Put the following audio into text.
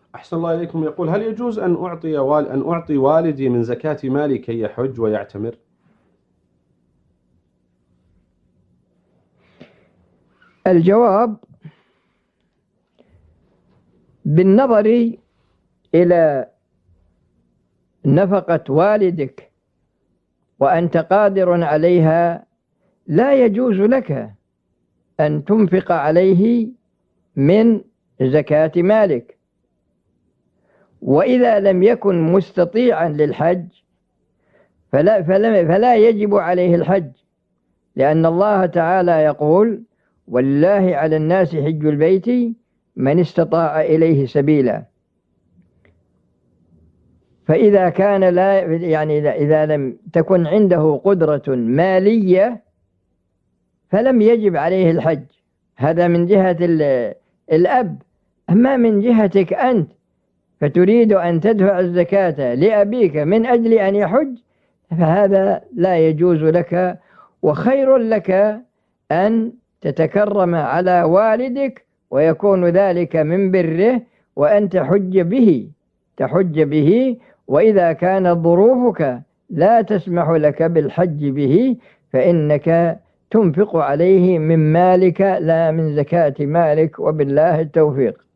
أحسن الله إليكم. يقول: هل يجوز أن أعطي والدي من زكاة مالي كي يحج ويعتمر؟ الجواب: بالنظر إلى نفقة والدك وأنت قادر عليها، لا يجوز لك أن تنفق عليه من زكاة مالك. وإذا لم يكن مستطيعا للحج فلا يجب عليه الحج، لأن الله تعالى يقول: ولله على الناس حج البيت من استطاع إليه سبيلا. فإذا كان إذا لم تكن عنده قدرة مالية فلم يجب عليه الحج. هذا من جهة الأب. أما من جهتك أنت فتريد أن تدفع الزكاة لأبيك من أجل أن يحج، فهذا لا يجوز لك. وخير لك أن تتكرم على والدك ويكون ذلك من بره، وأن تحج به. وإذا كانت ظروفك لا تسمح لك بالحج به فإنك تنفق عليه من مالك لا من زكاة مالك، وبالله التوفيق.